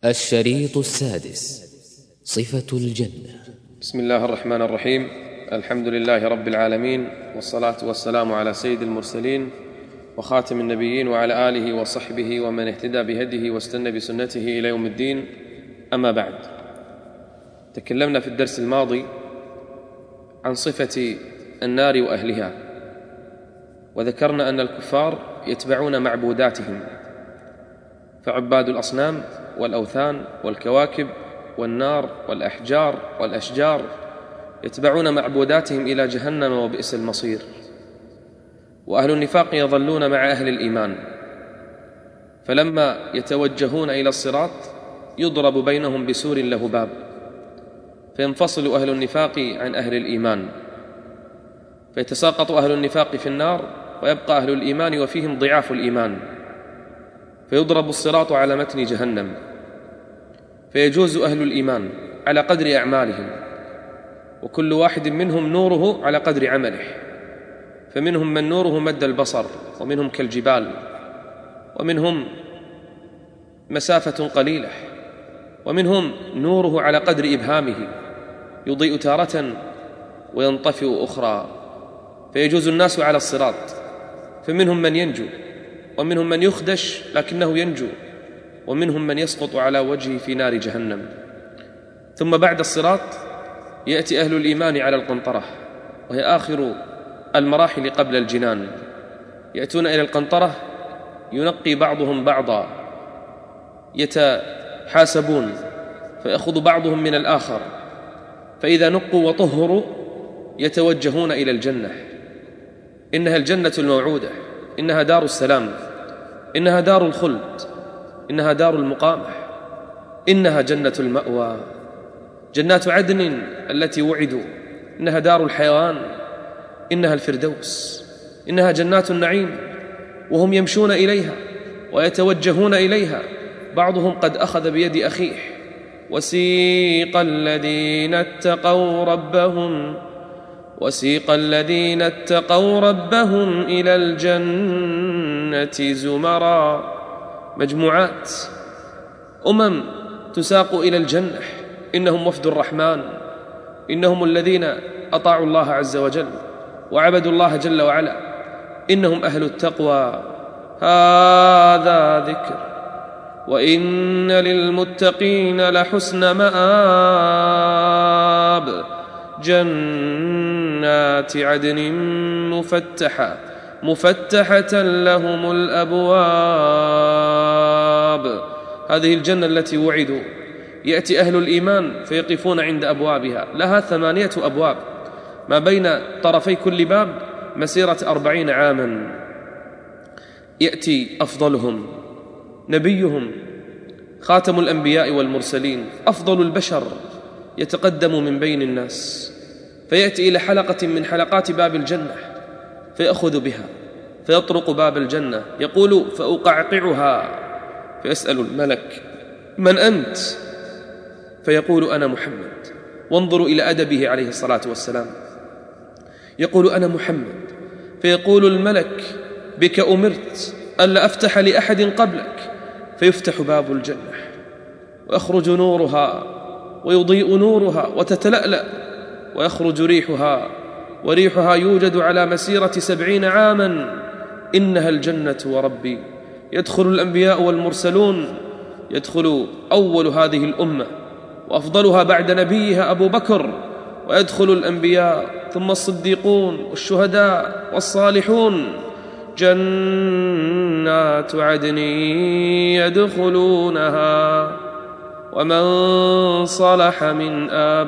الشريط السادس: صفة الجنة. بسم الله الرحمن الرحيم. الحمد لله رب العالمين، والصلاة والسلام على سيد المرسلين وخاتم النبيين وعلى آله وصحبه ومن اهتدى بهديه واستنى بسنته إلى يوم الدين. أما بعد، تكلمنا في الدرس الماضي عن صفة النار وأهلها، وذكرنا أن الكفار يتبعون معبوداتهم، فعباد الأصنام والأوثان والكواكب والنار والأحجار والأشجار يتبعون معبوداتهم إلى جهنم وبئس المصير. وأهل النفاق يظلون مع أهل الإيمان، فلما يتوجهون إلى الصراط يضرب بينهم بسور له باب، فينفصل أهل النفاق عن أهل الإيمان، فيتساقط أهل النفاق في النار ويبقى أهل الإيمان وفيهم ضعاف الإيمان، فيضرب الصراط على متن جهنم، فيجوز أهل الإيمان على قدر أعمالهم، وكل واحد منهم نوره على قدر عمله، فمنهم من نوره مد البصر، ومنهم كالجبال، ومنهم مسافة قليلة، ومنهم نوره على قدر إبهامه يضيء تارة وينطفئ أخرى، فيجوز الناس على الصراط، فمنهم من ينجو، ومنهم من يخدش لكنه ينجو، ومنهم من يسقط على وجهه في نار جهنم. ثم بعد الصراط يأتي أهل الإيمان على القنطرة، وهي آخر المراحل قبل الجنان. يأتون إلى القنطرة ينقي بعضهم بعضا، يتحاسبون، فيأخذ بعضهم من الآخر، فإذا نقوا وطهروا يتوجهون إلى الجنة. إنها الجنة الموعودة، إنها دار السلام، إنها دار الخلد، إنها دار المقامة، إنها جنة المأوى، جنات عدن التي وعدوا، إنها دار الحيوان، إنها الفردوس، إنها جنات النعيم، وهم يمشون إليها ويتوجهون إليها، بعضهم قد أخذ بيد أخيه. وسيق الذين اتقوا ربهم إلى الجنة زمرا، مجموعات تساق إلى الجنة. إنهم وفد الرحمن، إنهم الذين أطاعوا الله عز وجل وعبدوا الله جل وعلا، إنهم أهل التقوى. هذا ذكر، وإن للمتقين لحسن مآب، جنات عدن مفتحة لهم الأبواب. هذه الجنة التي وعدوا. يأتي أهل الإيمان فيقفون عند أبوابها، لها 8 أبواب، ما بين طرفي كل باب مسيرة 40 عاما. يأتي أفضلهم نبيهم خاتم الأنبياء والمرسلين، أفضل البشر، يتقدم من بين الناس، فيأتي إلى حلقة من حلقات باب الجنة فيأخذ بها، فيطرق باب الجنة، يقول فأقعقعها، فيسأل الملك: من أنت؟ فيقول: أنا محمد. وانظروا إلى أدبه عليه الصلاة والسلام، يقول: أنا محمد. فيقول الملك: بك أمرت ألا أفتح لأحد قبلك. فيفتح باب الجنة ويخرج نورها ويضيء نورها وتتلألأ، ويخرج ريحها، وريحها يوجد على مسيرة 70 عاما. إنها الجنة وربي. يدخل الأنبياء والمرسلون، يدخل أول هذه الأمة وأفضلها بعد نبيها أبو بكر، ويدخل الأنبياء ثم الصديقون والشهداء والصالحون. جنات عدن يدخلونها ومن صلح من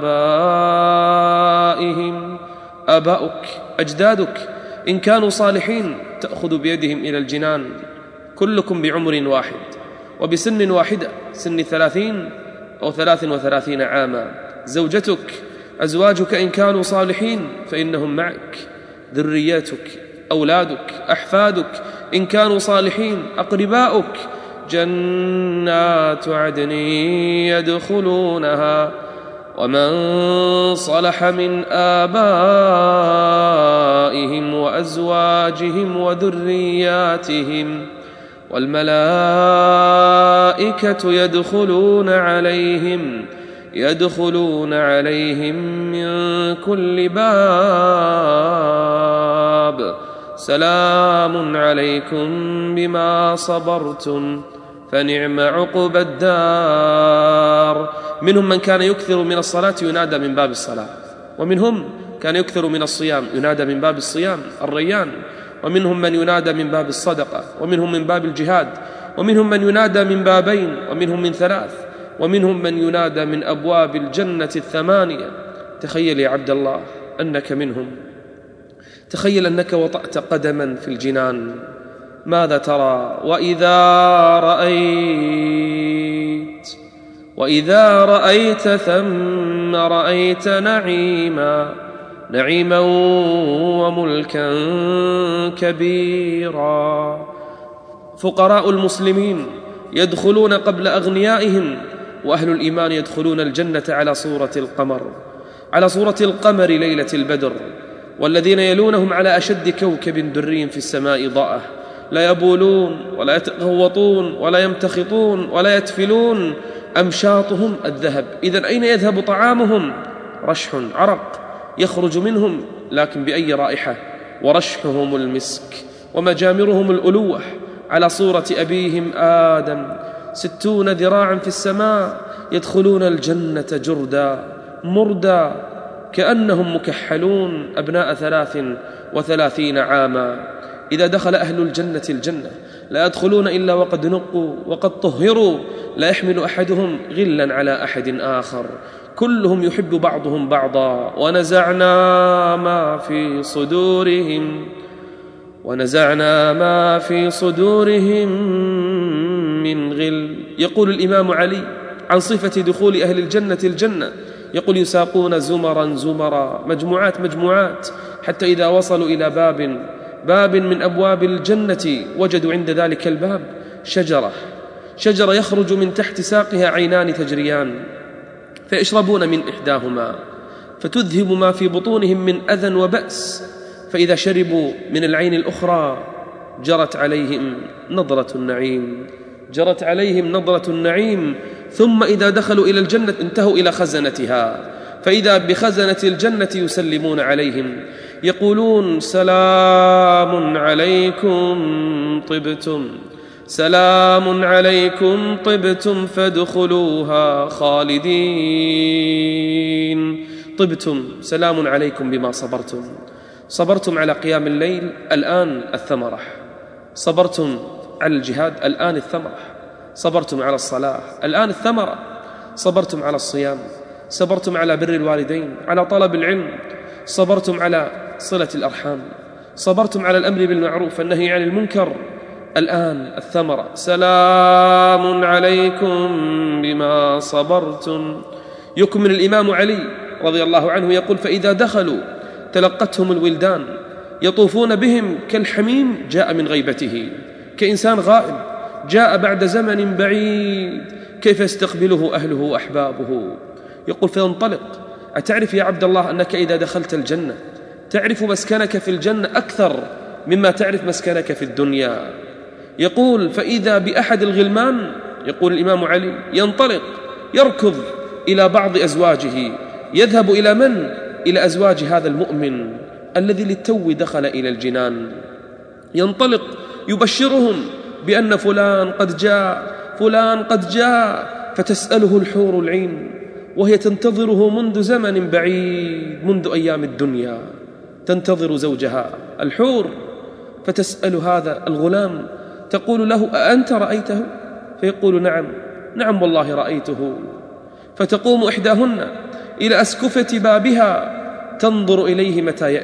آبائهم، آباؤك أجدادك إن كانوا صالحين تأخذ بيدهم إلى الجنان، كلكم بعمر واحد وبسن واحدة، سن 30 أو 33 عاما. زوجتك أزواجك إن كانوا صالحين فإنهم معك، ذرياتك أولادك أحفادك إن كانوا صالحين، أقرباؤك. جنات عدن يدخلونها ومن صلح من آبائهم وأزواجهم والملائكة يدخلون عليهم من كل باب سلام عليكم بما صبرتم فنعم عقبى الدار. منهم من كان يكثر من الصلاة ينادى من باب الصلاة، ومنهم كان يكثر من الصيام ينادى من باب الصيام الريان، ومنهم من ينادى من باب الصدقة، ومنهم من باب الجهاد، ومنهم من ينادى من بابين، ومنهم من 3، ومنهم من ينادى من أبواب الجنة 8. تخيل يا عبد الله أنك منهم، تخيل أنك وطأت قدما في الجنان، ماذا ترى؟ وإذا رأيت ثم رأيت نعيما وملكا كبيرا. فقراء المسلمين يدخلون قبل أغنيائهم، وأهل الإيمان يدخلون الجنة على صورة القمر ليلة البدر، والذين يلونهم على أشد كوكب دري في السماء ضاءة، لا يبولون ولا يتغوطون ولا يمتخطون ولا يتفلون، أمشاطهم الذهب. إذن أين يذهب طعامهم؟ رشح عرق يخرج منهم، لكن بأي رائحة؟ ورشحهم المسك، ومجامرهم الألوح على صورة أبيهم آدم، 60 ذراعا في السماء، يدخلون الجنة جردا مردا كأنهم مكحلون أبناء 33 عاما. إذا دخل أهل الجنة لا يدخلون إلا وقد نقوا وقد طهروا، لا يحمل أحدهم غلا على أحد آخر، كلهم يحب بعضهم بعضا. ونزعنا ما في صدورهم من غل. يقول الإمام علي عن صفة دخول أهل الجنة يقول: يساقون زمرا مجموعات حتى إذا وصلوا إلى باب من أبواب الجنة وجدوا عند ذلك الباب شجرة يخرج من تحت ساقها عينان تجريان، فيشربون من إحداهما فتذهب ما في بطونهم من أذى وبأس، فإذا شربوا من العين الأخرى جرت عليهم نضرة النعيم. ثم إذا دخلوا إلى الجنة انتهوا إلى خزنتها، فإذا بخزنة الجنة يسلمون عليهم يقولون: سلام عليكم طبتم فادخلوها خالدين. طبتم، سلام عليكم بما صبرتم على قيام الليل، الآن الثمرة. صبرتم على الجهاد، الآن الثمرة. صبرتم على الصلاة، الآن الثمرة. صبرتم على الصيام، صبرتم على بر الوالدين، على طلب العلم، صبرتم على صلة الأرحام، صبرتم على الأمر بالمعروف والنهي عن المنكر، الآن الثمرة. سلام عليكم بما صبرتم. يكمل الإمام علي رضي الله عنه يقول: فإذا دخلوا تلقتهم الولدان يطوفون بهم كالحميم جاء من غيبته، كإنسان غائب جاء بعد زمن بعيد، كيف يستقبله أهله وأحبابه؟ يقول: فينطلق. أتعرف يا عبد الله أنك إذا دخلت الجنة تعرف مسكنك في الجنة أكثر مما تعرف مسكنك في الدنيا. يقول: فإذا بأحد الغلمان، يقول الإمام علي، ينطلق يركض إلى بعض أزواجه، يذهب إلى من؟ إلى أزواج هذا المؤمن الذي للتو دخل إلى الجنان. ينطلق يبشرهم بأن فلان قد جاء، فتسأله الحور العين وهي تنتظره منذ زمن بعيد، منذ أيام الدنيا تنتظر زوجها الحور، فتسأل هذا الغلام تقول له: أأنت رأيته؟ فيقول: نعم والله رأيته. فتقوم إحداهن إلى أسكفة بابها تنظر إليه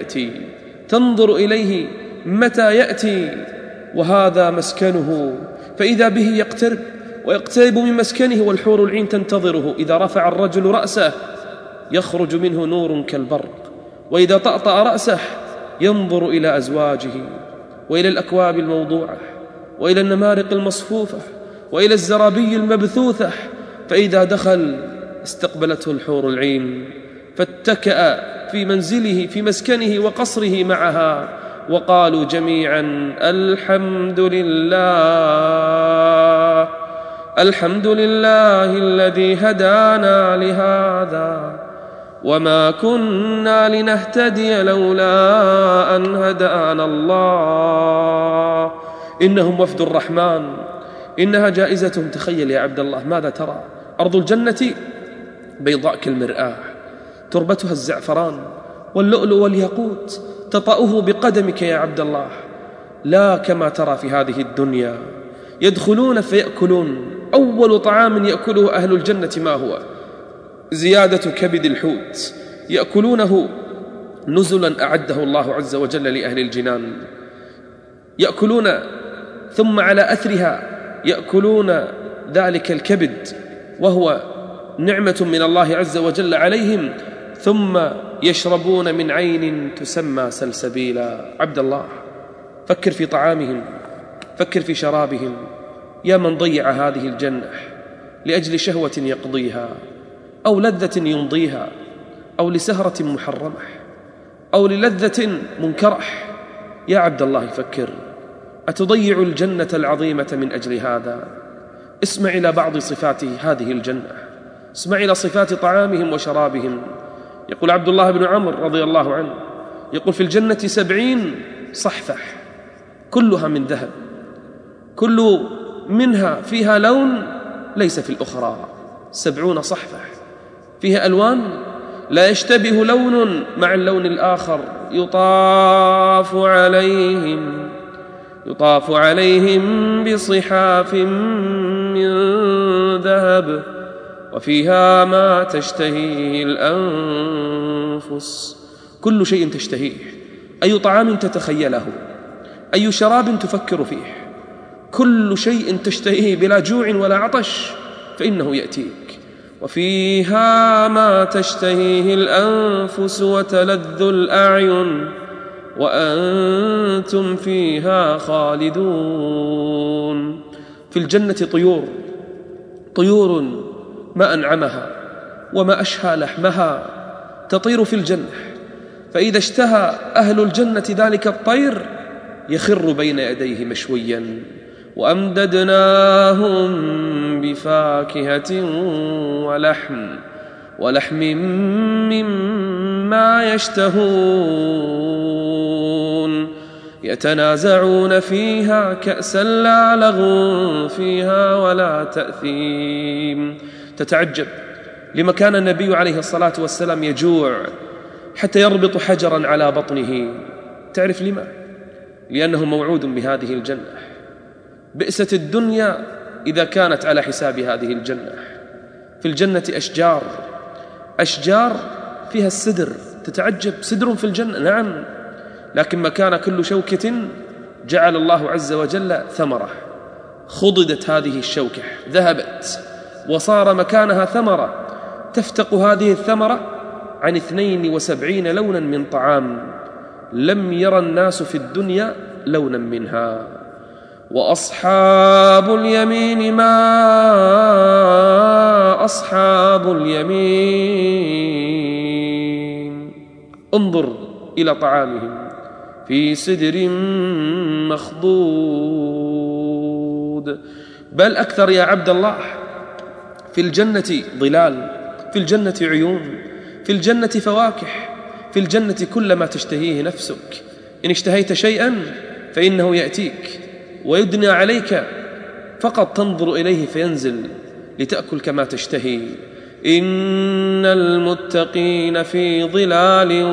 متى يأتي، وهذا مسكنه، فإذا به يقترب من مسكنه والحور العين تنتظره. إذا رفع الرجل رأسه يخرج منه نور كالبرق، وإذا طأطأ رأسه ينظر إلى أزواجه وإلى الأكواب الموضوعة وإلى النمارق المصفوفة وإلى الزرابي المبثوثة، فإذا دخل استقبلته الحور العين، فاتكأ في منزله في مسكنه وقصره معها، وقالوا جميعا الحمد لله الذي هدانا لهذا وما كنا لنهتدي لولا أن هدانا الله إنهم وفد الرحمن إنها جائزتهم. تخيل يا عبد الله، ماذا ترى؟ أرض الجنة بيضاء كالمرآة، تربتها الزعفران واللؤلؤ والياقوت، تطأه بقدمك يا عبد الله، لا كما ترى في هذه الدنيا. يدخلون فيأكلون، أول طعام يأكله أهل الجنة ما هو؟ زيادة كبد الحوت، يأكلونه نزلا أعده الله عز وجل لأهل الجنان، يأكلون ثم على أثرها يأكلون ذلك الكبد وهو نعمة من الله عز وجل عليهم، ثم يشربون من عين تسمى سلسبيلا. عبد الله، فكر في طعامهم، فكر في شرابهم، يا من ضيع هذه الجنة لأجل شهوة يقضيها أو لذة يمضيها أو لسهرة محرمة أو للذة منكرة. يا عبد الله فكر، أتضيع الجنة العظيمة من أجل هذا؟ اسمع إلى بعض صفات هذه الجنة، اسمع إلى صفات طعامهم وشرابهم. يقول عبد الله بن عمرو رضي الله عنه، يقول في الجنة 70 صحفة كلها من ذهب، كل منها فيها لون ليس في الأخرى. 70 صحفة فيها ألوان لا يشتبه لون مع اللون الآخر. يطاف عليهم بصحاف من ذهب وفيها ما تشتهيه الأنفس. كل شيء تشتهيه، أي طعام تتخيله، أي شراب تفكر فيه، كل شيء تشتهيه بلا جوع ولا عطش فإنه يأتيك. وفيها ما تشتهيه الأنفس وتلذ الأعين وأنتم فيها خالدون. في الجنة طيور ما أنعمها وما أشهى لحمها تطير في الجنة، فإذا اشتهى أهل الجنة ذلك الطير يخر بين يديه مشويا. وأمددناهم بفاكهة ولحم مما يشتهون يتنازعون فيها كأسا لا لغو فيها ولا تأثيم. تتعجب لما كان النبي عليه الصلاة والسلام يجوع حتى يربط حجرا على بطنه. تعرف لما؟ لأنه موعود بهذه الجنة. بئست الدنيا إذا كانت على حساب هذه الجنة. في الجنة أشجار فيها السدر. تتعجب، سدر في الجنة، نعم، لكن مكان كل شوكة جعل الله عز وجل ثمرة. خضدت هذه الشوكة، ذهبت وصار مكانها ثمرة. تفتق هذه الثمرة عن 72 لونا من طعام لم يرى الناس في الدنيا لونا منها. وأصحاب اليمين ما أصحاب اليمين. انظر إلى طعامهم، في سدر مخضود. بل أكثر يا عبد الله، في الجنة ظلال، في الجنة عيون، في الجنة فواكه، في الجنة كل ما تشتهيه نفسك. إن اشتهيت شيئا فإنه يأتيك ويدنى عليك، فقط تنظر إليه فينزل لتأكل كما تشتهي. إن المتقين في ظلال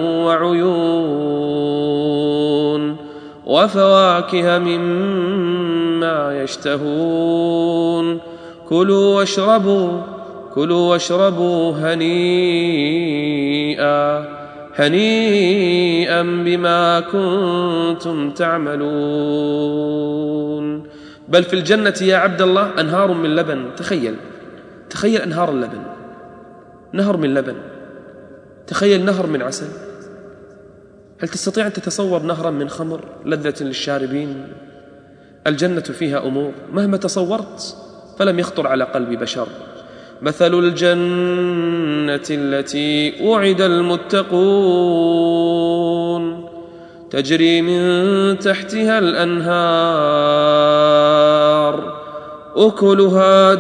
وعيون وفواكه مما يشتهون. كلوا واشربوا هنيئا بما كنتم تعملون. بل في الجنة يا عبد الله أنهار من لبن. تخيل أنهار اللبن، نهر من لبن، تخيل نهر من عسل. هل تستطيع أن تتصور نهرا من خمر لذة للشاربين؟ الجنة فيها أمور مهما تصورت فلم يخطر على قلب بشر. مثل الجنة التي وعد المتقون تجري من تحتها الأنهار أكلها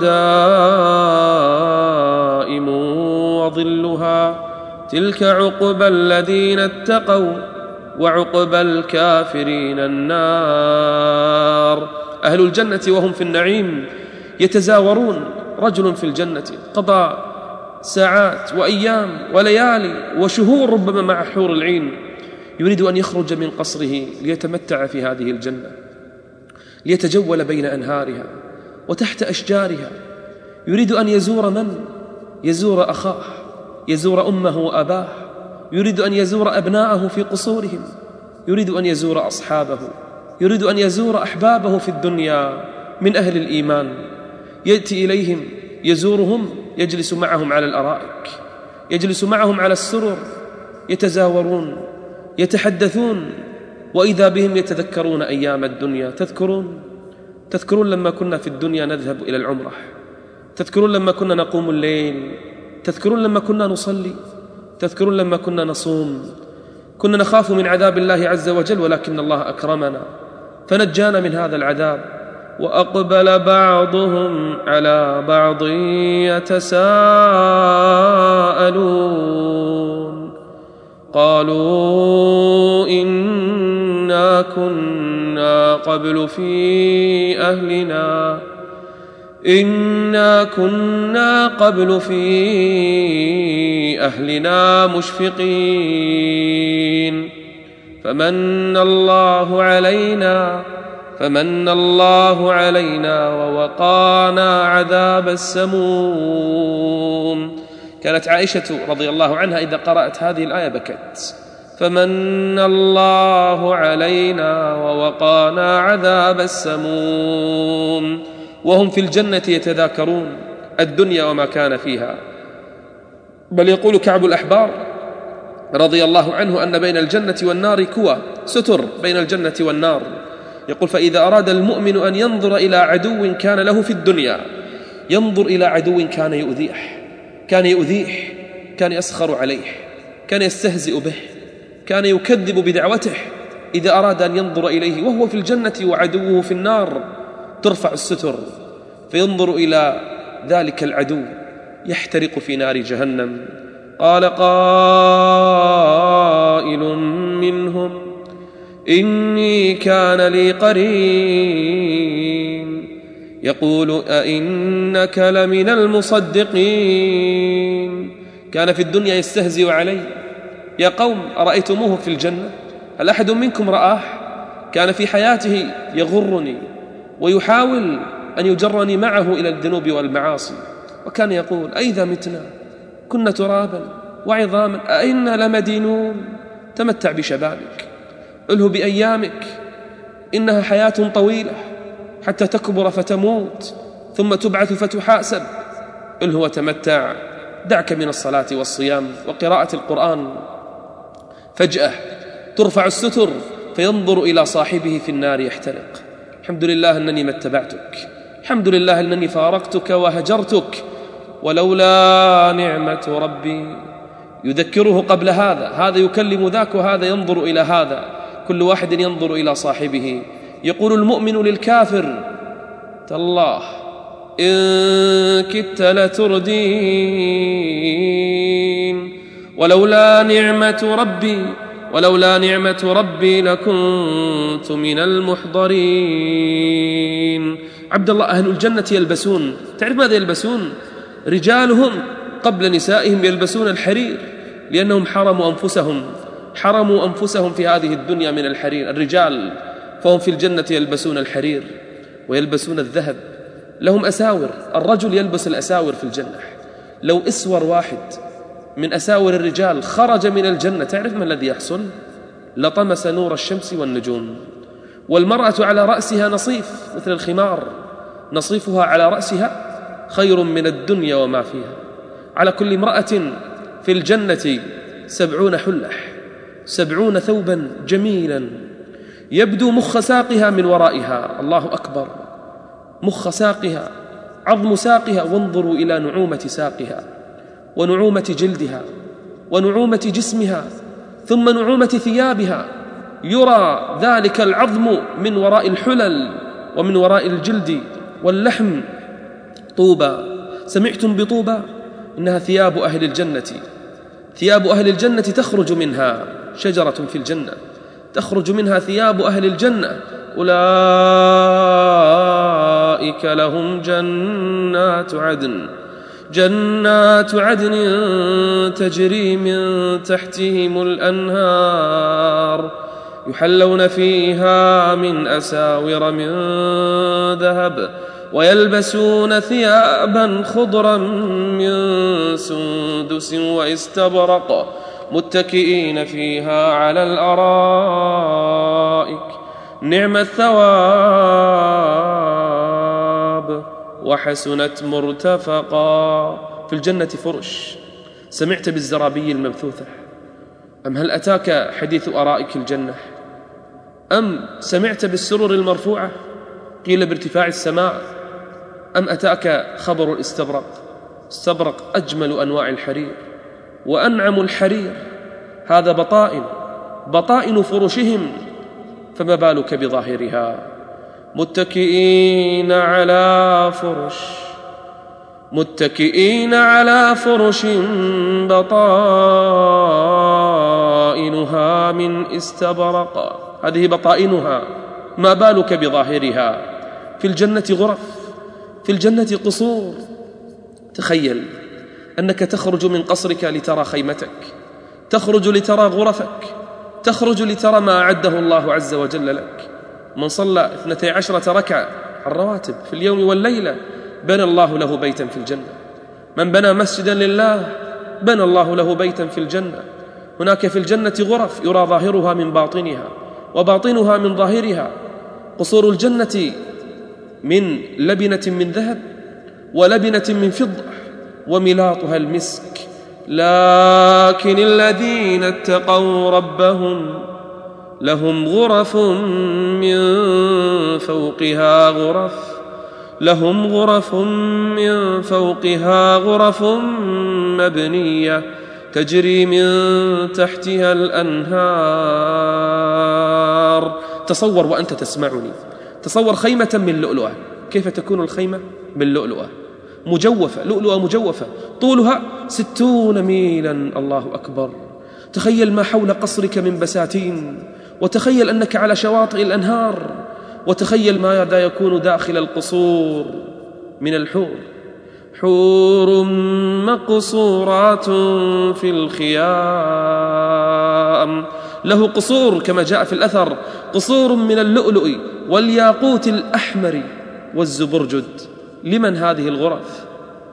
دائم وظلها تلك عقبى الذين اتقوا وعقبى الكافرين النار. أهل الجنة وهم في النعيم يتزاورون. رجل في الجنة قضى ساعات وأيام وليالي وشهور ربما مع حور العين، يريد أن يخرج من قصره ليتمتع في هذه الجنة، ليتجول بين أنهارها وتحت أشجارها. يريد أن يزور من؟ يزور أخاه، يزور أمه وأباه، يريد أن يزور أبناءه في قصورهم، يريد أن يزور أصحابه، يريد أن يزور أحبابه في الدنيا من أهل الإيمان. يأتي إليهم يزورهم، يجلس معهم على الأرائك، يجلس معهم على السرر، يتزاورون يتحدثون، وإذا بهم يتذكرون أيام الدنيا. تذكرون لما كنا في الدنيا نذهب إلى العمرة، تذكرون لما كنا نقوم الليل، تذكرون لما كنا نصلي، تذكرون لما كنا نصوم. كنا نخاف من عذاب الله عز وجل، ولكن الله أكرمنا فنجانا من هذا العذاب. وأقبل بعضهم على بعض يتساءلون قالوا إنا كنا قبل في أهلنا مشفقين فمن الله علينا ووقانا عذاب السموم. كانت عائشة رضي الله عنها إذا قرأت هذه الآية بكت. فمن الله علينا ووقانا عذاب السموم. وهم في الجنة يتذاكرون الدنيا وما كان فيها. بل يقول كعب الأحبار رضي الله عنه أن بين الجنة والنار كوى، ستر بين الجنة والنار. يقول فإذا أراد المؤمن أن ينظر إلى عدو كان له في الدنيا، ينظر إلى عدو كان يؤذيه، كان يسخر عليه، كان يستهزئ به، كان يكذب بدعوته. إذا أراد أن ينظر إليه وهو في الجنة وعدوه في النار، ترفع الستر فينظر إلى ذلك العدو يحترق في نار جهنم. قال قائل منهم إني كان لي قرين يقول أئنك لمن المصدقين. كان في الدنيا يستهزئ علي. يا قوم أرأيتموه في الجنة؟ هل أحد منكم رآه؟ كان في حياته يغرني ويحاول أن يجرني معه إلى الذنوب والمعاصي، وكان يقول أئذا متنا كنا ترابا وعظاما أئنا لمدينون. تمتع بشبابك، أله بأيامك، إنها حياة طويلة حتى تكبر فتموت ثم تبعث فتحاسب. أله وتمتع، دعك من الصلاة والصيام وقراءة القرآن. فجأة ترفع الستر فينظر إلى صاحبه في النار يحترق. الحمد لله أنني ما اتبعتك، الحمد لله أنني فارقتك وهجرتك، ولولا نعمة ربي. يذكره قبل هذا يكلم ذاك وهذا ينظر إلى هذا، كل واحد ينظر إلى صاحبه. يقول المؤمن للكافر تالله إن كدت لتردين ولولا نعمة ربي لكنت من المحضرين. عبد الله، أهل الجنة يلبسون، تعرف ماذا يلبسون؟ رجالهم قبل نسائهم يلبسون الحرير، لأنهم حرموا أنفسهم في هذه الدنيا من الحرير. الرجال فهم في الجنة يلبسون الحرير ويلبسون الذهب، لهم أساور. الرجل يلبس الأساور في الجنة. لو أسور واحد من أساور الرجال خرج من الجنة، تعرف ما الذي يحصل؟ لطمس نور الشمس والنجوم. والمرأة على رأسها نصيف مثل الخمار، نصيفها على رأسها خير من الدنيا وما فيها. على كل امرأة في الجنة 70 حلح، 70 ثوبا جميلا، يبدو مخ ساقها من ورائها. الله أكبر، مخ ساقها، عظم ساقها. وانظروا إلى نعومة ساقها ونعومة جلدها ونعومة جسمها، ثم نعومة ثيابها. يرى ذلك العظم من وراء الحلل ومن وراء الجلد واللحم. طوبى، سمعتم بطوبى؟ إنها ثياب أهل الجنة. ثياب أهل الجنة تخرج منها شجرة في الجنة، تخرج منها ثياب أهل الجنة. أولئك لهم جنات عدن تجري من تحتهم الأنهار، يحلون فيها من أساور من ذهب، ويلبسون ثيابا خضرا من سندس واستبرق، متكئين فيها على الأرائك، نعم الثواب وحسنت مرتفقا. في الجنة فرش. سمعت بالزرابي المبثوثة؟ أم هل أتاك حديث أرائك الجنة؟ أم سمعت بالسرر المرفوعة قيل بارتفاع السماء؟ أم أتاك خبر الاستبرق؟ استبرق أجمل أنواع الحرير وأنعم الحرير، هذا بطائن فرشهم، فما بالك بظاهرها؟ متكئين على فرش بطائنها من استبرق، هذه بطائنها، ما بالك بظاهرها؟ في الجنة غرف، في الجنة قصور. تخيل أنك تخرج من قصرك لترى خيمتك، تخرج لترى غرفك، تخرج لترى ما أعده الله عز وجل لك. من صلى 12 ركعة الرواتب في اليوم والليلة بنى الله له بيتا في الجنة. من بنى مسجدا لله بنى الله له بيتا في الجنة. هناك في الجنة غرف يرى ظاهرها من باطنها وباطنها من ظاهرها. قصور الجنة من لبنة من ذهب ولبنة من فضة وملاطها المسك. لكن الذين اتقوا ربهم لهم غرف من فوقها غرف مبنية تجري من تحتها الأنهار. تصور وأنت تسمعني، تصور خيمة من لؤلؤة. كيف تكون الخيمة؟ من لؤلؤة مجوفة، لؤلؤة مجوفة، طولها 60 ميلا. الله أكبر. تخيل ما حول قصرك من بساتين، وتخيل أنك على شواطئ الأنهار، وتخيل ماذا يكون داخل القصور من الحور. حور مقصورات في الخيام. له قصور كما جاء في الأثر، قصور من اللؤلؤ والياقوت الأحمر والزبرجد. لمن هذه الغرف؟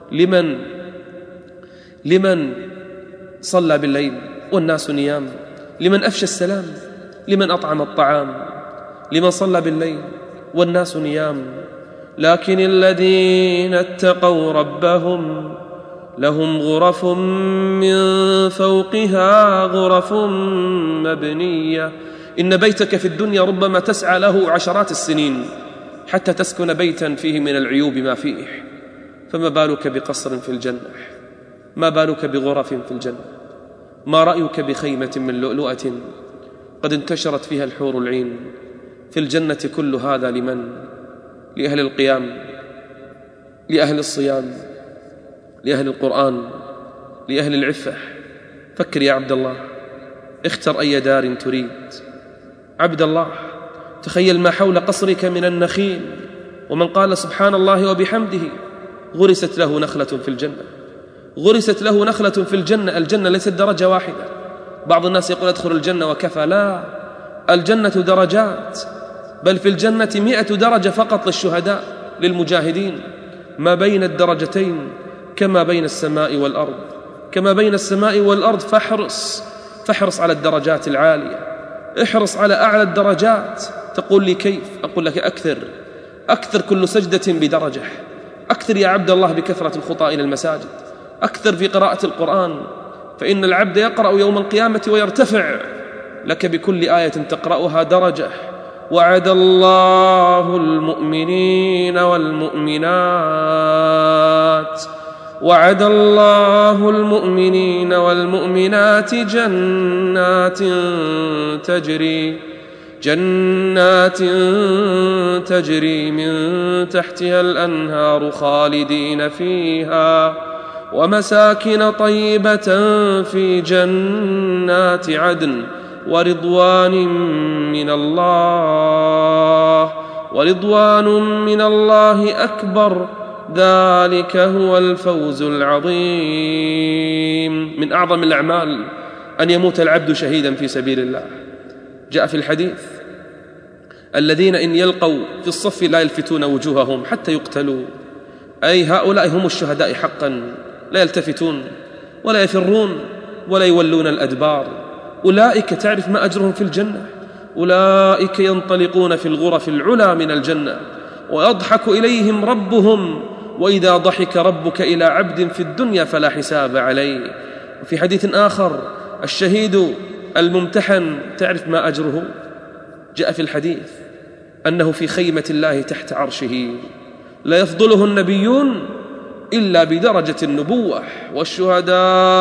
لمن صلى بالليل والناس نيام، لمن أفشى السلام، لمن أطعم الطعام، لمن صلى بالليل والناس نيام. لكن الذين اتقوا ربهم لهم غرف من فوقها غرف مبنية. إن بيتك في الدنيا ربما تسعى له عشرات السنين حتى تسكن بيتا فيه من العيوب ما فيه، فما بالك بقصر في الجنة؟ ما بالك بغرف في الجنة؟ ما رأيك بخيمة من لؤلؤة قد انتشرت فيها الحور العين؟ في الجنة كل هذا لمن؟ لأهل القيام، لأهل الصيام، لأهل القرآن، لأهل العفة. فكر يا عبد الله، اختر أي دار تريد. عبد الله، تخيل ما حول قصرك من النخيل، ومن قال سبحان الله وبحمده غرست له نخلة في الجنة، غرست له نخلة في الجنة. الجنة ليست درجة واحدة. بعض الناس يقول ادخل الجنة وكفى. لا، الجنة درجات، بل في الجنة 100 درجة فقط للشهداء للمجاهدين. ما بين الدرجتين كما بين السماء والأرض، كما بين السماء والأرض. فاحرص على الدرجات العالية، احرص على أعلى الدرجات. تقول لي كيف؟ أقول لك أكثر كل سجدة بدرجة. أكثر يا عبد الله بكثرة الخطى إلى المساجد، أكثر في قراءة القرآن، فإن العبد يقرأ يوم القيامة ويرتفع لك بكل آية تقرأها درجة. وعد الله المؤمنين والمؤمنات جنات جنات تجري من تحتها الأنهار خالدين فيها ومساكن طيبة في جنات عدن ورضوان من الله أكبر ذلك هو الفوز العظيم. من أعظم الأعمال أن يموت العبد شهيدا في سبيل الله. جاء في الحديث: الذين إن يلقوا في الصف لا يلفتون وجوههم حتى يقتلوا، أي هؤلاء هم الشهداء حقا، لا يلتفتون ولا يفرون ولا يولون الأدبار. أولئك تعرف ما أجرهم في الجنة، أولئك ينطلقون في الغرف العلى من الجنة ويضحك إليهم ربهم، وإذا ضحك ربك إلى عبد في الدنيا فلا حساب عليه. وفي حديث آخر: الشهيد الممتحن تعرف ما أجره؟ جاء في الحديث أنه في خيمة الله تحت عرشه لا يفضله النبيون إلا بدرجة النبوة، والشهداء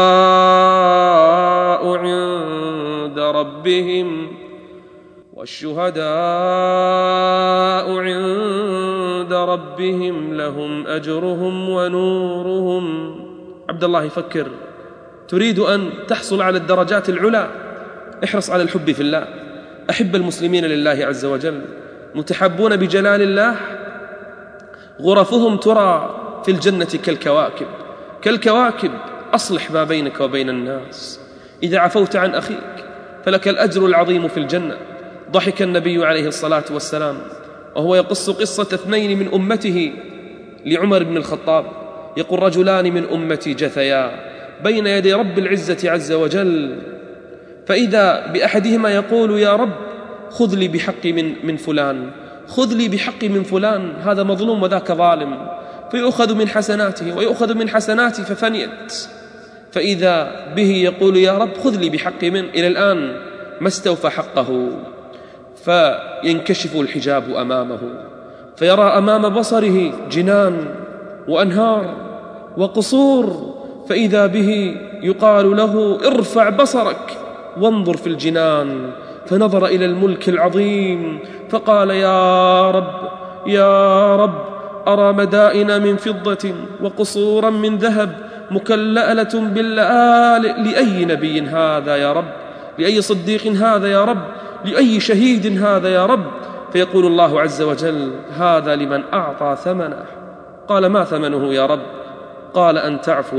عند ربهم لهم أجرهم ونورهم. عبد الله يفكر: تريد أن تحصل على الدرجات العلى، احرص على الحب في الله. أحب المسلمين لله عز وجل، متحبون بجلال الله، غرفهم ترى في الجنة كالكواكب. أصلح ما بينك وبين الناس. إذا عفوت عن أخيك فلك الأجر العظيم في الجنة. ضحك النبي عليه الصلاة والسلام وهو يقص قصة 2 من أمته لعمر بن الخطاب، يقول: رجلان من أمتي جثيا بين يدي رب العزة عز وجل، فإذا بأحدهما يقول: يا رب خذ لي بحق من فلان، خذ لي بحق من فلان، هذا مظلوم وذاك ظالم، فيؤخذ من حسناته ويؤخذ من حسناتي ففنيت. فإذا به يقول: يا رب خذ لي بحق من، إلى الآن ما استوفى حقه. فينكشف الحجاب أمامه فيرى أمام بصره جنان وأنهار وقصور، فإذا به يقال له: ارفع بصرك وانظر في الجنان. فنظر إلى الملك العظيم فقال: يا رب أرى مدائن من فضة وقصورا من ذهب مكلألة باللآلئ، لأي نبي هذا يا رب؟ لأي صديق هذا يا رب؟ لأي شهيد هذا يا رب؟ فيقول الله عز وجل: هذا لمن أعطى ثمنه. قال: ما ثمنه يا رب؟ قال: أن تعفو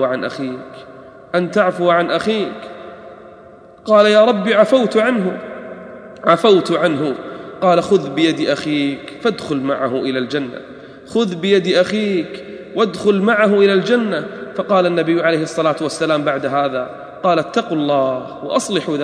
عن أخيك. قال: يا رب عفوت عنه. قال: خذ بيد أخيك فادخل معه إلى الجنة، خذ بيد أخيك وادخل معه إلى الجنة. فقال النبي عليه الصلاة والسلام بعد هذا، قال: اتقوا الله وأصلحوا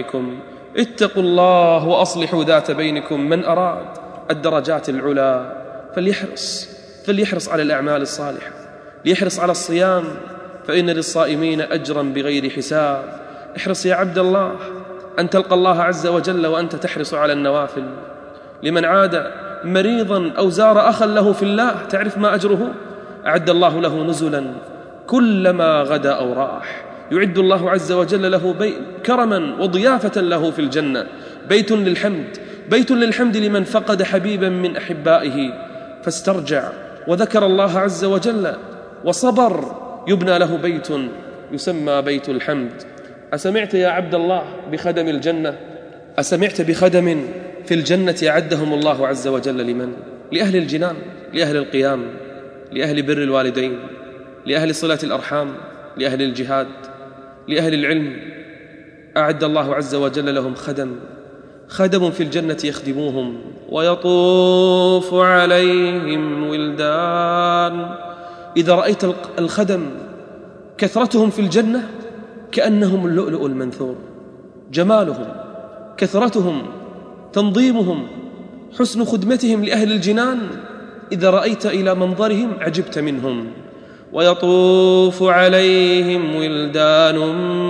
ذات بينكم. من أراد الدرجات العلى فليحرص على الأعمال الصالحة، ليحرص على الصيام، فإن للصائمين أجرا بغير حساب. احرص يا عبد الله أن تلقى الله عز وجل وأنت تحرص على النوافل. لمن عاد مريضا أو زار أخا له في الله تعرف ما أجره؟ أعد الله له نزلا كلما غدا أو راح، يعد الله عز وجل له كرما وضيافة له في الجنة، بيت للحمد لمن فقد حبيبا من أحبائه فاسترجع وذكر الله عز وجل وصبر، يبنى له بيت يسمى بيت الحمد. أسمعت يا عبد الله بخدم الجنة؟ أسمعت بخدم في الجنة أعدهم الله عز وجل لمن؟ لأهل الجنان، لأهل القيام، لأهل بر الوالدين، لأهل صلة الأرحام، لأهل الجهاد، لأهل العلم. أعد الله عز وجل لهم خدم في الجنة يخدموهم، ويطوف عليهم ولدان. إذا رأيت الخدم كثرتهم في الجنة كأنهم اللؤلؤ المنثور، جمالهم، كثرتهم، تنظيمهم، حسن خدمتهم لأهل الجنان، إذا رأيت إلى منظرهم عجبت منهم. ويطوف عليهم ولدان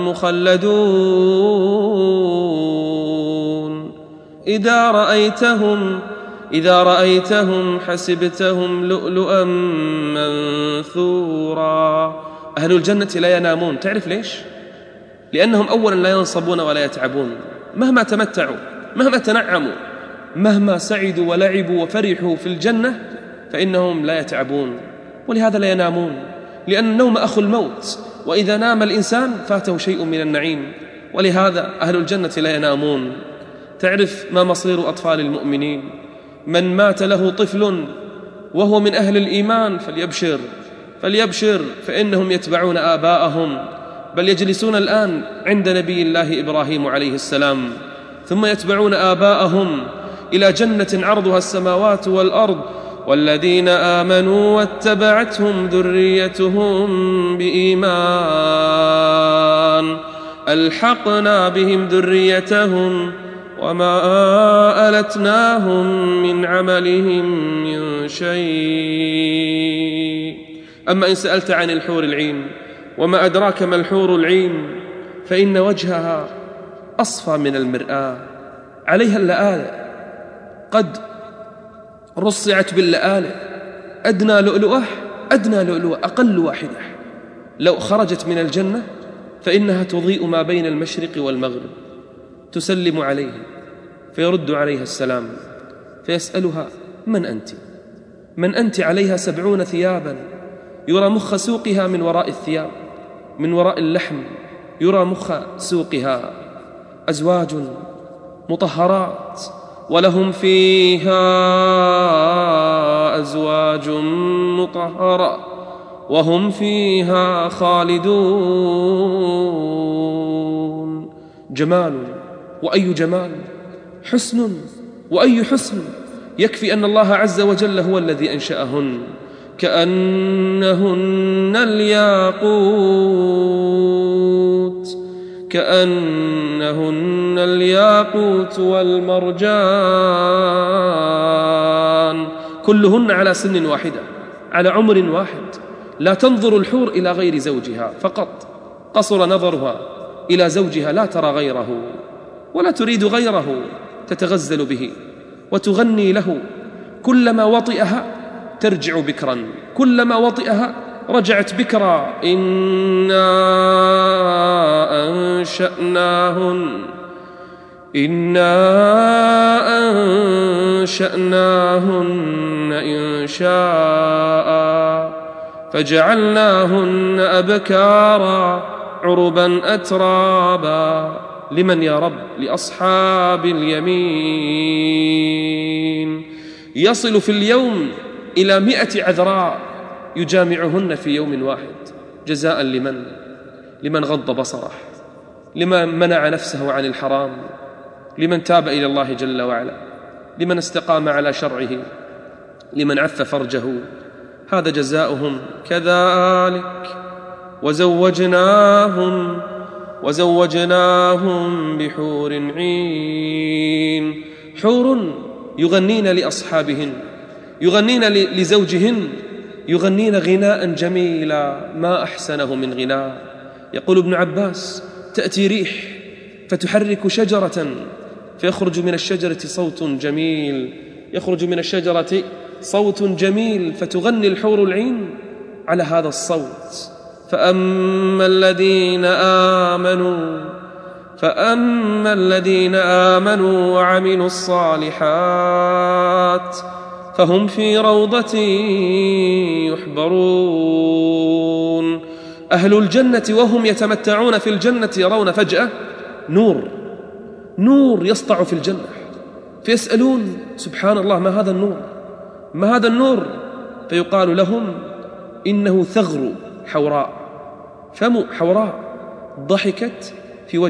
مخلدون إذا رأيتهم حسبتهم لؤلؤا منثورا. أهل الجنة لا ينامون، تعرف ليش؟ لأنهم أولا لا ينصبون ولا يتعبون، مهما تمتعوا مهما تنعموا مهما سعدوا ولعبوا وفرحوا في الجنة فإنهم لا يتعبون، ولهذا لا ينامون، لأن النوم أخو الموت، وإذا نام الإنسان فاته شيء من النعيم، ولهذا أهل الجنة لا ينامون. تعرف ما مصير أطفال المؤمنين؟ من مات له طفل وهو من أهل الإيمان فليبشر فإنهم يتبعون آباءهم، بل يجلسون الآن عند نبي الله إبراهيم عليه السلام، ثم يتبعون آباءهم إلى جنة عرضها السماوات والأرض، والذين آمنوا واتبعتهم ذريتهم بإيمان ألحقنا بهم ذريتهم وما ألتناهم من عملهم من شيء. أما إن سألت عن الحور العين وما أدراك ما الحور العين، فإن وجهها أصفى من المرآة، عليها اللآلئ قد رصعت باللآلئ، أدنى لؤلؤة أقل واحدة لو خرجت من الجنة فإنها تضيء ما بين المشرق والمغرب. تسلم عليه فيرد عليها السلام، فيسألها من أنت؟ عليها 70 ثيابا، يرى مخ سوقها من وراء الثياب، من وراء اللحم يرى مخ سوقها. أزواج مطهرات، ولهم فيها أزواج مطهرة وهم فيها خالدون. جمال وأي جمال، حسن وأي حسن، يكفي أن الله عز وجل هو الذي أنشأهن، كأنهن الياقوت والمرجان، كلهن على سن واحدة، على عمر واحد. لا تنظر الحور إلى غير زوجها فقط، قصر نظرها إلى زوجها، لا ترى غيره ولا تريد غيره، تتغزل به وتغني له. كلما وطئها ترجع بكرا، كلما وطئها رجعت بكرا. إنا أنشأناهن إنشاء فجعلناهن أبكارا عربا أترابا. لمن يا رب؟ لأصحاب اليمين. يصل في اليوم إلى 100 عذراء يجامعهن في يوم واحد، جزاء لمن غض بصره، لمن منع نفسه عن الحرام، لمن تاب إلى الله جل وعلا، لمن استقام على شرعه، لمن عف فرجه. هذا جزاؤهم. كذلك وزوجناهم بحور عين، حور يغنين لأصحابهن، يغنين لزوجهن، يغنين غناء جميلا ما أحسنه من غناء. يقول ابن عباس: تأتي ريح فتحرك شجرة فيخرج من الشجرة صوت جميل، يخرج من الشجرة صوت جميل، فتغني الحور العين على هذا الصوت. فأما الذين آمنوا وعملوا الصالحات فهم في روضة يحبرون. أهل الجنة وهم يتمتعون في الجنة يرون فجأة نور يسطع في الجنة، فيسألون: سبحان الله، ما هذا النور؟ فيقال لهم: إنه ثغر حوراء، فم حوراء ضحكت في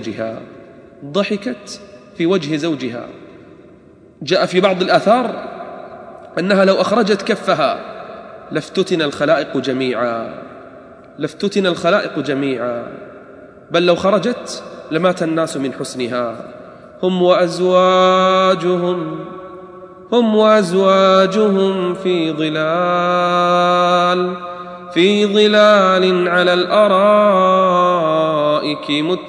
وجه زوجها. جاء في بعض الآثار أنها لو أخرجت كفها لافتتن الخلائق جميعا، بل لو خرجت لمات الناس من حسنها. هم وأزواجهم في ظلال على الأرائك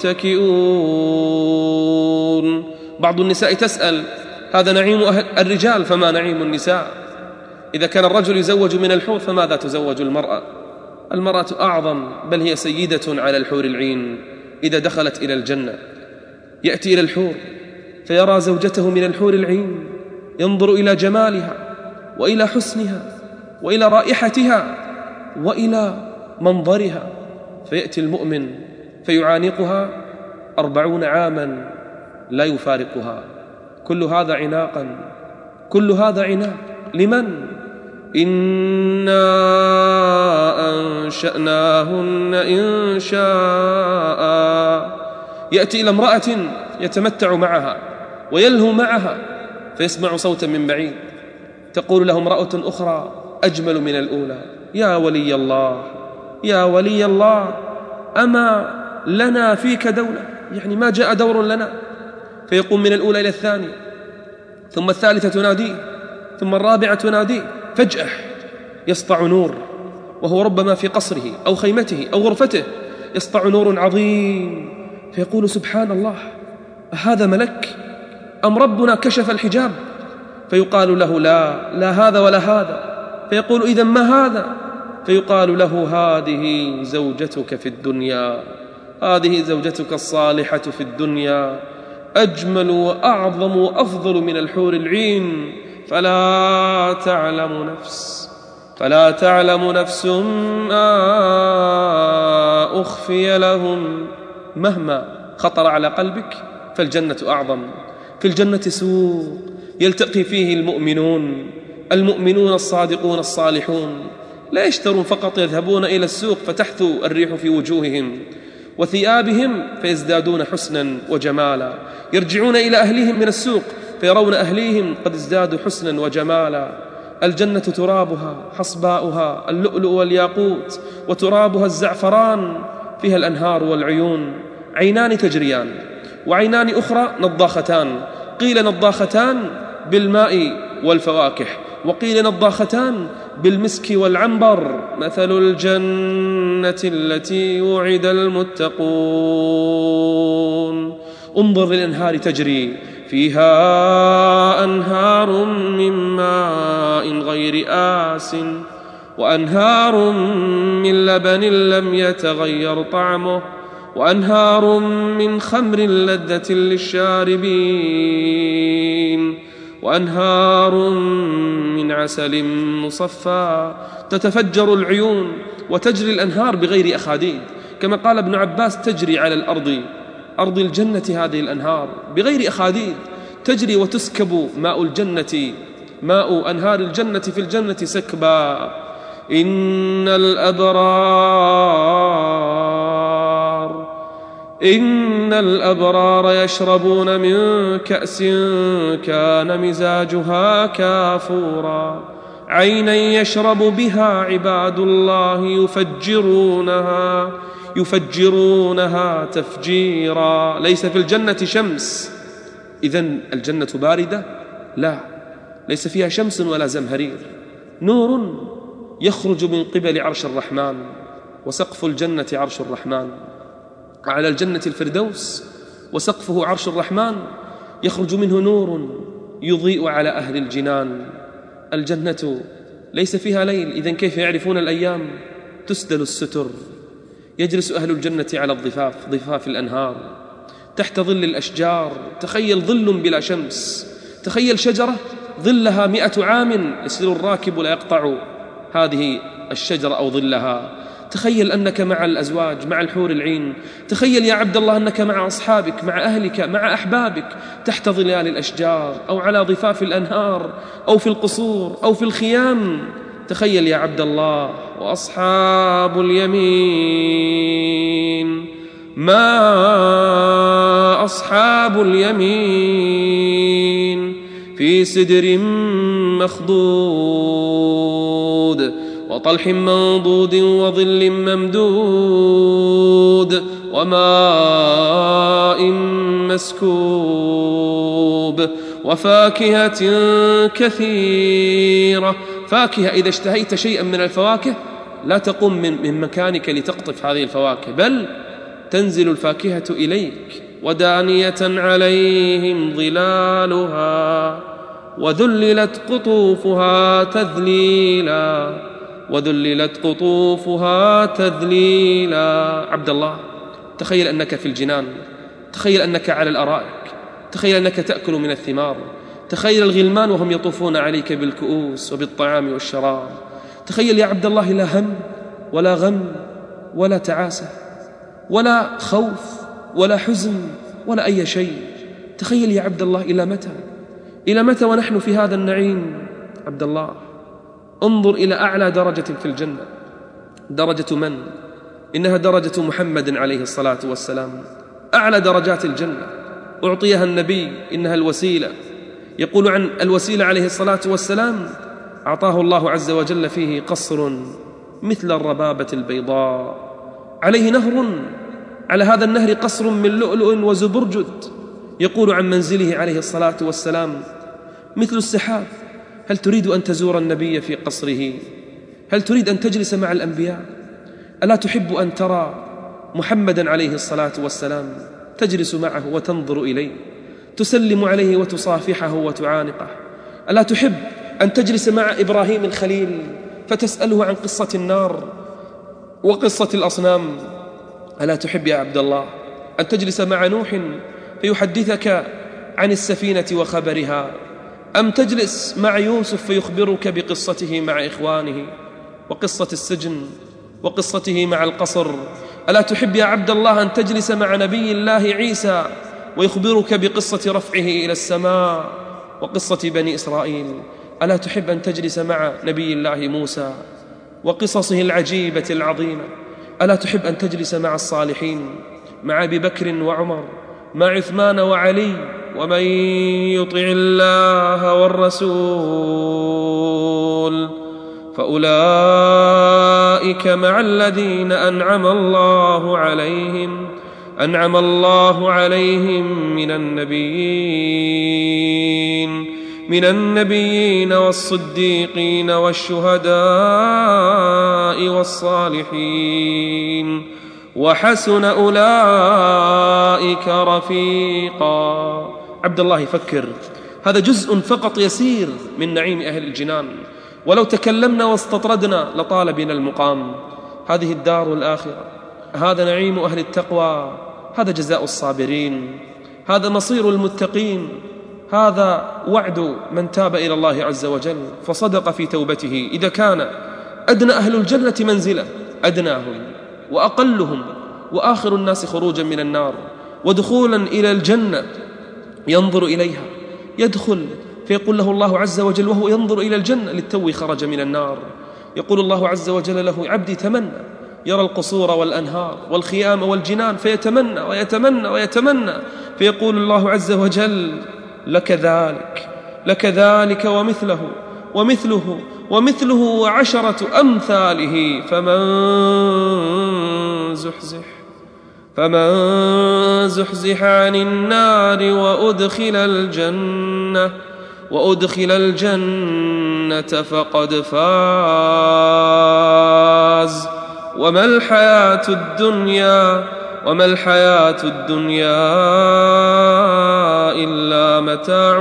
متكئون. بعض النساء تسأل: هذا نعيم الرجال فما نعيم النساء؟ إذا كان الرجل يزوج من الحور فماذا تزوج المرأة؟ المرأة أعظم، بل هي سيدة على الحور العين. إذا دخلت إلى الجنة يأتي إلى الحور فيرى زوجته من الحور العين، ينظر إلى جمالها وإلى حسنها وإلى رائحتها وإلى منظرها، فيأتي المؤمن فيعانقها 40 عاما لا يفارقها. كل هذا عناقا، كل هذا عناق لمن؟ إنا أنشأناهن إن شاء. يأتي إلى امرأة يتمتع معها ويلهو معها فيسمع صوتا من بعيد، تقول له امرأة أخرى أجمل من الأولى: يا ولي الله، يا ولي الله، أما لنا فيك دولة؟ يعني ما جاء دور لنا؟ فيقوم من الأولى إلى الثانية، ثم الثالثة تناديه، ثم الرابعة تناديه. فجأة يسطع نور، وهو ربما في قصره أو خيمته أو غرفته، يسطع نور عظيم، فيقول: سبحان الله، أهذا ملك أم ربنا كشف الحجاب؟ فيقال له: لا هذا ولا هذا. فيقول: إذن ما هذا؟ فيقال له: هذه زوجتك في الدنيا، هذه زوجتك الصالحة في الدنيا، أجمل وأعظم وأفضل من الحور العين، فلا تعلم نفس ما أخفي لهم. مهما خطر على قلبك فالجنة أعظم. في الجنة سوق يلتقي فيه المؤمنون الصادقون الصالحون، لا يشترون فقط، يذهبون إلى السوق فتحثو الريح في وجوههم وثيابهم فيزدادون حسنا وجمالا، يرجعون إلى أهليهم من السوق فيرون أهليهم قد ازدادوا حسنا وجمالا. الجنة ترابها حصباؤها اللؤلؤ والياقوت، وترابها الزعفران، فيها الأنهار والعيون، عينان تجريان، وعينان أخرى نضاختان، قيل نضاختان بالماء والفواكه، وقيل نضاختان بالمسك والعنبر. مثل الجنة التي وعد المتقون. انظر للأنهار تجري، فيها أنهار من ماء غير آس، وأنهار من لبن لم يتغير طعمه، وأنهار من خمر لذة للشاربين، وأنهار من عسل مصفى. تتفجر العيون وتجري الأنهار بغير أخاديد، كما قال ابن عباس: تجري على الأرض، أرض الجنة هذه الأنهار بغير أخاديد، تجري وتسكب ماء أنهار الجنة في الجنة سكبا. إن الأبرار يشربون من كأس كان مزاجها كافورا، عينا يشرب بها عباد الله يفجرونها تفجيرا. ليس في الجنة شمس، إذن الجنة باردة؟ لا، ليس فيها شمس ولا زمهرير، نور يخرج من قبل عرش الرحمن، وسقف الجنة عرش الرحمن. على الجنة الفردوس وسقفه عرش الرحمن، يخرج منه نور يضيء على أهل الجنان. الجنة ليس فيها ليل، إذن كيف يعرفون الأيام؟ تسدل الستر، يجلس أهل الجنة على ضفاف الأنهار تحت ظل الأشجار. تخيل ظل بلا شمس، تخيل شجرة ظلها 100 عام يسير الراكب لا يقطع هذه الشجرة أو ظلها. تخيل أنك مع الأزواج، مع الحور العين. تخيل يا عبد الله أنك مع أصحابك، مع أهلك، مع أحبابك، تحت ظلال الأشجار أو على ضفاف الأنهار أو في القصور أو في الخيام. تخيل يا عبد الله. وأصحاب اليمين ما أصحاب اليمين، في سدر مخضود، وطلح منضود، وظل ممدود، وماء مسكوب، وفاكهة كثيرة. فاكهة، إذا اشتهيت شيئا من الفواكه لا تقوم من مكانك لتقطف هذه الفواكه، بل تنزل الفاكهة إليك. ودانية عليهم ظلالها، وذللت قطوفها تذليلا، وذللت قطوفها تذليلا. عبد الله، تخيل أنك في الجنان، تخيل أنك على الأرائك، تخيل أنك تأكل من الثمار، تخيل الغلمان وهم يطوفون عليك بالكؤوس وبالطعام والشراب. تخيل يا عبد الله لا هم ولا غم ولا تعاسة ولا خوف ولا حزن ولا أي شيء. تخيل يا عبد الله إلى متى؟ إلى متى ونحن في هذا النعيم؟ عبد الله انظر إلى أعلى درجة في الجنة. درجة من؟ إنها درجة محمد عليه الصلاة والسلام، أعلى درجات الجنة أعطيها النبي، إنها الوسيلة. يقول عن الوسيلة عليه الصلاة والسلام: أعطاه الله عز وجل فيه قصر مثل الربابة البيضاء، عليه نهر، على هذا النهر قصر من لؤلؤ وزبرجد. يقول عن منزله عليه الصلاة والسلام: مثل السحاب. هل تريد أن تزور النبي في قصره؟ هل تريد أن تجلس مع الأنبياء؟ ألا تحب أن ترى محمدا عليه الصلاة والسلام تجلس معه وتنظر إليه، تسلم عليه وتصافحه وتعانقه؟ ألا تحب أن تجلس مع إبراهيم الخليل فتسأله عن قصة النار وقصة الأصنام؟ ألا تحب يا عبد الله أن تجلس مع نوح فيحدثك عن السفينة وخبرها؟ أم تجلس مع يوسف فيخبرك بقصته مع إخوانه وقصة السجن وقصته مع القصر؟ ألا تحب يا عبد الله أن تجلس مع نبي الله عيسى ويخبرك بقصة رفعه إلى السماء وقصة بني إسرائيل؟ ألا تحب أن تجلس مع نبي الله موسى وقصصه العجيبة العظيمة؟ ألا تحب أن تجلس مع الصالحين، مع أبي بكر وعمر، مع عثمان وعلي؟ ومن يطع الله والرسول فأولئك مع الذين أنعم الله عليهم من النبيين والصديقين والشهداء والصالحين، وحسن أولئك رفيقا. عبد الله فكر، هذا جزء فقط يسير من نعيم أهل الجنان، ولو تكلمنا واستطردنا لطال بنا المقام. هذه الدار الآخرة، هذا نعيم أهل التقوى، هذا جزاء الصابرين، هذا مصير المتقين، هذا وعد من تاب إلى الله عز وجل فصدق في توبته. إذا كان أدنى أهل الجنة منزلة، أدناهم وأقلهم وآخر الناس خروجا من النار ودخولا إلى الجنة ينظر إليها، يدخل فيقول له الله عز وجل وهو ينظر إلى الجنة: للتو خرج من النار. يقول الله عز وجل له: عبدي تمنى، يرى القصور والأنهار والخيام والجنان فيتمنى ويتمنى ويتمنى، فيقول الله عز وجل: لك ذلك ومثله ومثله ومثله وعشرة أمثاله، فمن زحزح عن النار وأدخل الجنة فقد فاز، وما الحياة الدنيا إلا متاع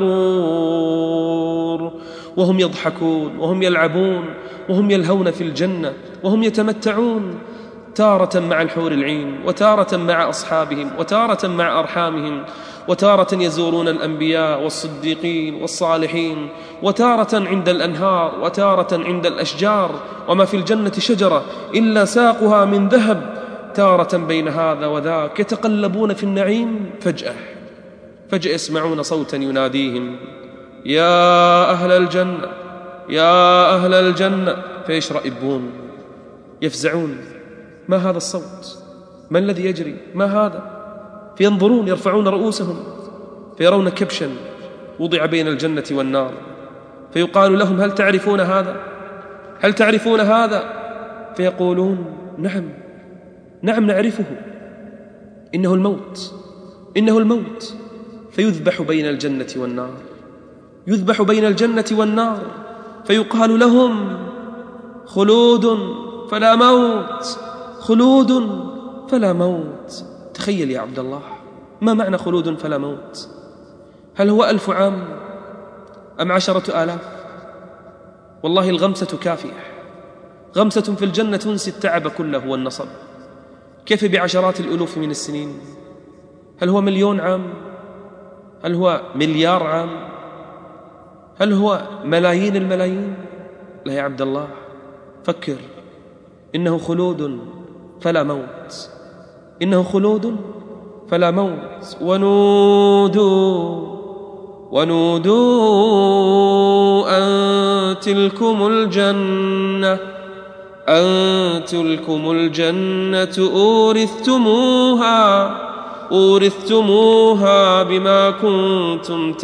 الغرور. وهم يضحكون وهم يلعبون وهم يلهون في الجنة وهم يتمتعون، تارة مع الحور العين، وتارة مع أصحابهم، وتارة مع أرحامهم، وتارة يزورون الأنبياء والصديقين والصالحين، وتارة عند الأنهار، وتارة عند الأشجار، وما في الجنة شجرة إلا ساقها من ذهب، تارة بين هذا وذاك، يتقلبون في النعيم. فجأة يسمعون صوتا يناديهم: يا أهل الجنة، فيشرئبون يفزعون: ما هذا الصوت؟ ما الذي يجري؟ ما هذا؟ فينظرون، يرفعون رؤوسهم فيرون كبشا وضع بين الجنة والنار، فيقال لهم: هل تعرفون هذا؟ فيقولون: نعم نعرفه، إنه الموت. فيذبح بين الجنة والنار، فيقال لهم: خلود فلا موت. تخيل يا عبد الله، ما معنى خلود فلا موت؟ هل هو 1000 عام أم 10,000؟ والله الغمسة كافية، غمسة في الجنة تنسي التعب كله والنصب. كيف بعشرات الألوف من السنين؟ هل هو 1,000,000 عام هل هو مليار عام؟ هل هو ملايين الملايين؟ لا يا عبد الله، فكر، إنه خلود فلا موت، إنه خلود فلا موت. ونودوا أن تلكم الجنة أورثتموها بما كنتم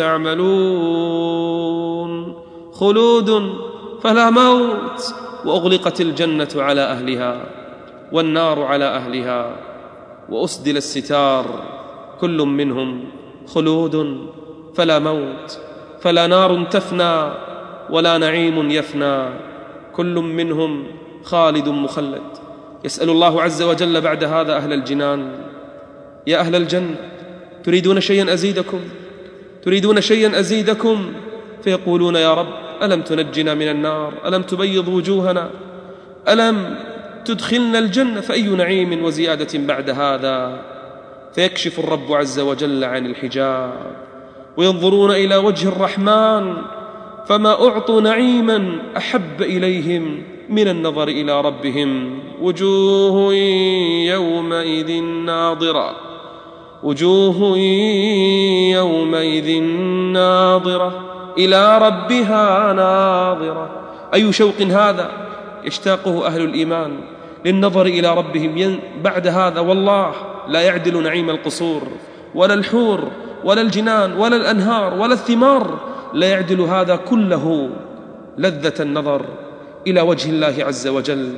تعملون. خلود فلا موت، وأغلقت الجنة على أهلها والنار على أهلها، وأسدل الستار، كل منهم خلود فلا موت، فلا نار تفنى ولا نعيم يفنى، كل منهم خالد مخلد. يسأل الله عز وجل بعد هذا أهل الجنان: يا أهل الجنة، تريدون شيئا أزيدكم؟ فيقولون: يا رب، ألم تنجنا من النار؟ ألم تبيض وجوهنا؟ ألم تدخلنا الجنة؟ فأي نعيم وزيادة بعد هذا؟ فيكشف الرب عز وجل عن الحجاب، وينظرون إلى وجه الرحمن، فما أعطوا نعيما أحب إليهم من النظر إلى ربهم. وجوه يومئذ ناظرة إلى ربها ناظرة. أي شوق هذا يشتاقه أهل الإيمان للنظر إلى ربهم بعد هذا. والله لا يعدل نعيم القصور ولا الحور ولا الجنان ولا الأنهار ولا الثمار، لا يعدل هذا كله لذة النظر إلى وجه الله عز وجل.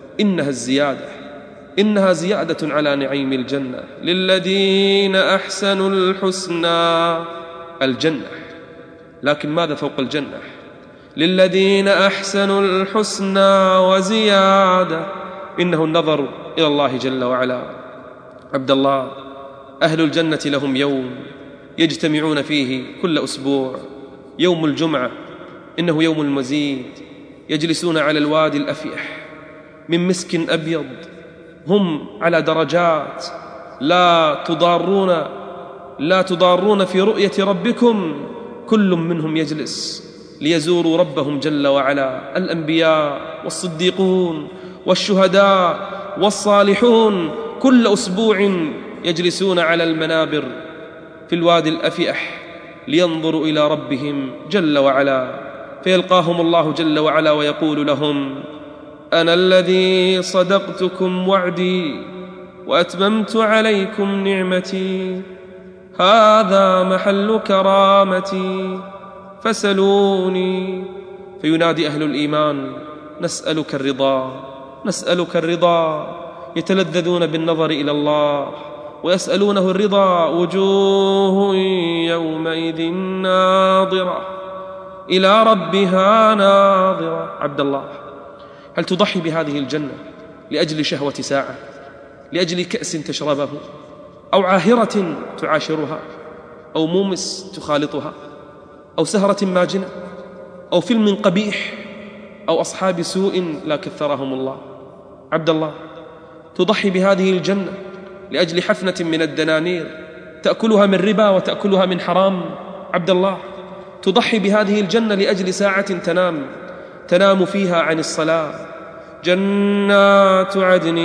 إنها زيادة على نعيم الجنة. للذين أحسنوا الحسنى، الجنة، لكن ماذا فوق الجنة؟ للذين أحسنوا الحسنى وزيادة. إنه النظر إلى الله جل وعلا. عبد الله، أهل الجنة لهم يوم يجتمعون فيه كل أسبوع، يوم الجمعة، إنه يوم المزيد. يجلسون على الوادي الأفيح من مسك أبيض، هم على درجات، لا تضارون في رؤية ربكم. كل منهم يجلس ليزوروا ربهم جل وعلا. الأنبياء والصديقون والشهداء والصالحون كل أسبوع يجلسون على المنابر في الوادي الأفيح لينظروا إلى ربهم جل وعلا. فيلقاهم الله جل وعلا ويقول لهم: أنا الذي صدقتكم وعدي وأتممت عليكم نعمتي، هذا محل كرامتي فسلوني. فينادي أهل الإيمان: نسألك الرضا. يتلذذون بالنظر إلى الله ويسألونه الرضا. وجوه يومئذ ناظرة إلى ربها ناظرة. عبد الله، هل تضحي بهذه الجنة لأجل شهوة ساعة، لأجل كأس تشربه، أو عاهرة تعاشرها، أو مومس تخالطها، أو سهرة ماجنة، أو فيلم قبيح، أو أصحاب سوء لا كثرهم الله؟ عبد الله، تضحي بهذه الجنة لأجل حفنة من الدنانير تأكلها من ربا وتأكلها من حرام؟ عبد الله، تضحي بهذه الجنة لأجل ساعة تنام فيها عن الصلاة. جنات عدن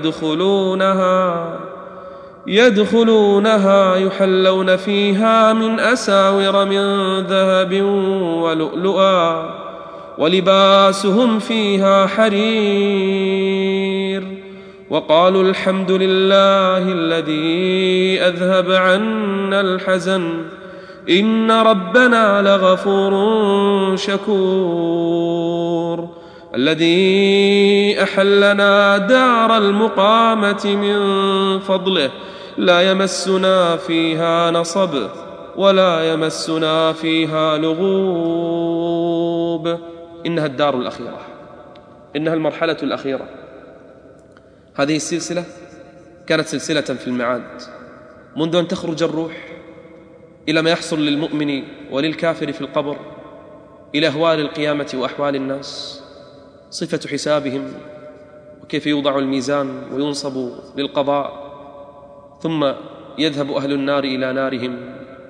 يدخلونها يحلون فيها من أساور من ذهب ولؤلؤا، ولباسهم فيها حرير. وقالوا الحمد لله الذي أذهب عنا الحزن، إن ربنا لغفور شكور، الذي أحلنا دار المقامة من فضله، لا يمسنا فيها نصب ولا يمسنا فيها لغوب. إنها الدار الأخيرة، إنها المرحلة الأخيرة. هذه السلسلة كانت سلسلة في المعاد، منذ أن تخرج الروح إلى ما يحصل للمؤمن وللكافر في القبر، إلى أهوال القيامة وأحوال الناس، صفة حسابهم، وكيف يوضع الميزان وينصب للقضاء، ثم يذهب أهل النار إلى نارهم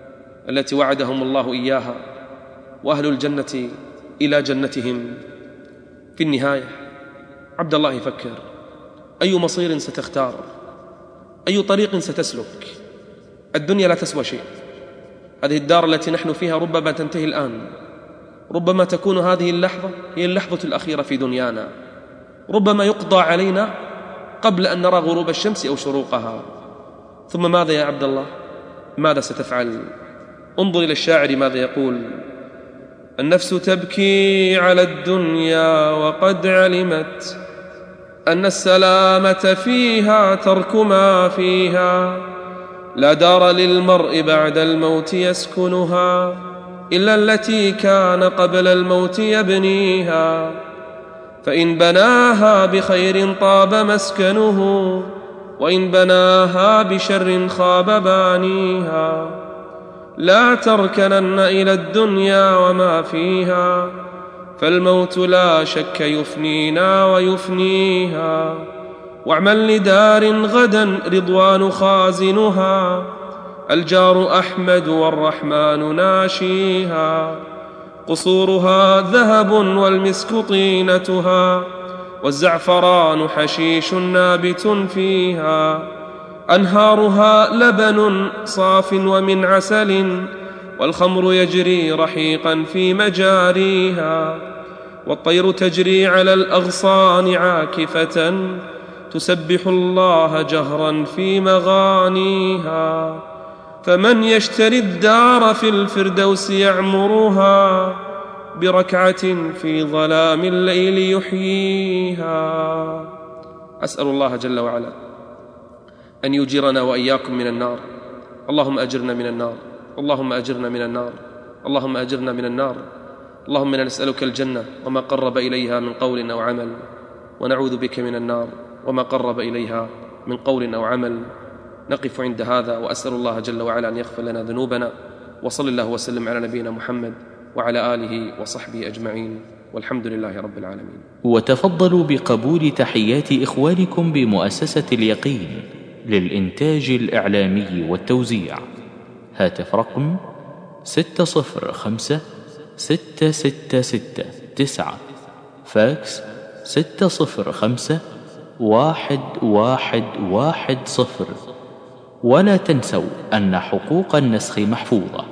التي وعدهم الله إياها، وأهل الجنة إلى جنتهم. في النهاية عبد الله فكر: أي مصير ستختار؟ أي طريق ستسلك؟ الدنيا لا تسوى شيء. هذه الدار التي نحن فيها ربما تنتهي الآن، ربما تكون هذه اللحظة هي اللحظة الأخيرة في دنيانا، ربما يقضى علينا قبل أن نرى غروب الشمس أو شروقها. ثم ماذا يا عبد الله؟ ماذا ستفعل؟ انظر إلى الشاعر ماذا يقول: النفس تبكي على الدنيا وقد علمت أن السلامة فيها ترك ما فيها، لا دار للمرء بعد الموت يسكنها إلا التي كان قبل الموت يبنيها، فإن بناها بخير طاب مسكنه، وإن بناها بشر خاب بانيها. لا تركنن إلى الدنيا وما فيها، فالموت لا شك يفنينا ويفنيها. واعمل لدار غدا رضوان خازنها، الجار أحمد والرحمن ناشيها. قصورها ذهب والمسك طينتها، والزعفران حشيش نابت فيها. أنهارها لبن صاف ومن عسل، والخمر يجري رحيقا في مجاريها. والطير تجري على الأغصان عاكفة، تسبح الله جهرا في مغانيها. فمن يشتري الدار في الفردوس يعمرها، بركعة في ظلام الليل يحييها. أسأل الله جل وعلا أن يجيرنا وإياكم من النار. اللهم أجرنا من النار، اللهم أجرنا من النار، اللهم أجرنا من النار. اللهم إنا نسألك الجنة وما قرب إليها من قول أو عمل، ونعوذ بك من النار وما قرب إليها من قول أو عمل. نقف عند هذا، وأسأل الله جل وعلا أن يغفر لنا ذنوبنا، وصلى الله وسلم على نبينا محمد وعلى آله وصحبه أجمعين، والحمد لله رب العالمين. وتفضلوا بقبول تحيات إخوانكم بمؤسسة اليقين للإنتاج الإعلامي والتوزيع. هاتف رقم 605-666-9، فاكس 605-1110. ولا تنسوا أن حقوق النسخ محفوظة.